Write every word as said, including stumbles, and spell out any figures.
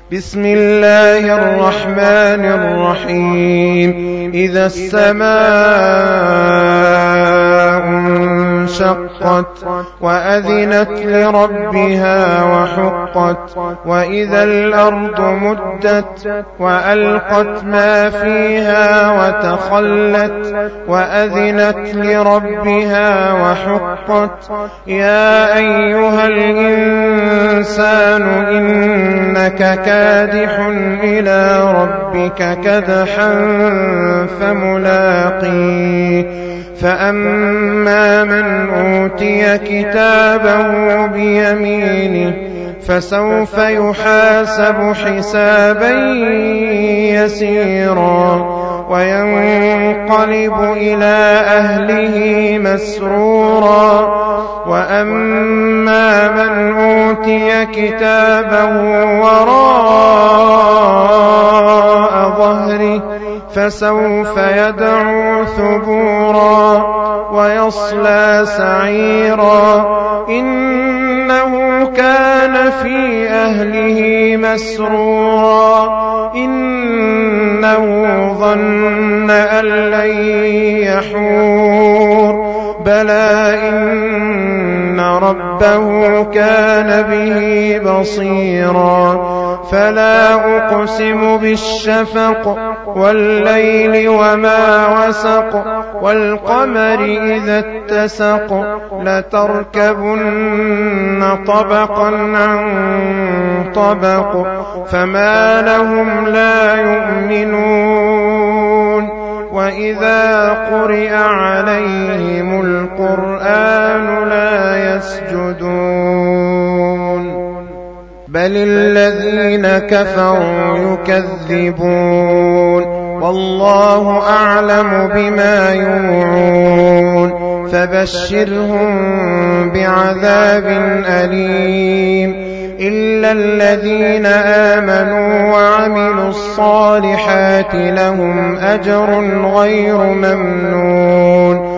بسم الله الرحمن الرحيم إذا السماء انشقت وأذنت لربها وحقت وإذا الأرض مدت وألقت ما فيها وتخلت وأذنت لربها وحقت يا أيها الإنسان إنك كادح إلى ربك كدحا فملاقيه فأما من أوتي كتابه بيمينه فسوف يحاسب حسابا يسيرا وينقلب إلى أهله مسرورا وأما من أوتي كتابه وراء ظهره فسوف يدعو ثبورا ويصلى سعيرا إنه كان في أهله مسرورا إنه ظن أن لن يحور بلى إن ربه كان به بصيرا فلا أقسم بالشفق والليل وما وسق والقمر إذا اتسق لتركبن طبقا عن طبق فما لهم لا يؤمنون وإذا قرئ عليهم القرآن لا يسجدون بل الذين كفروا يكذبون والله أعلم بما يوعون فبشرهم بعذاب أليم إلا الذين آمنوا وعملوا الصالحات لهم أجر غير ممنون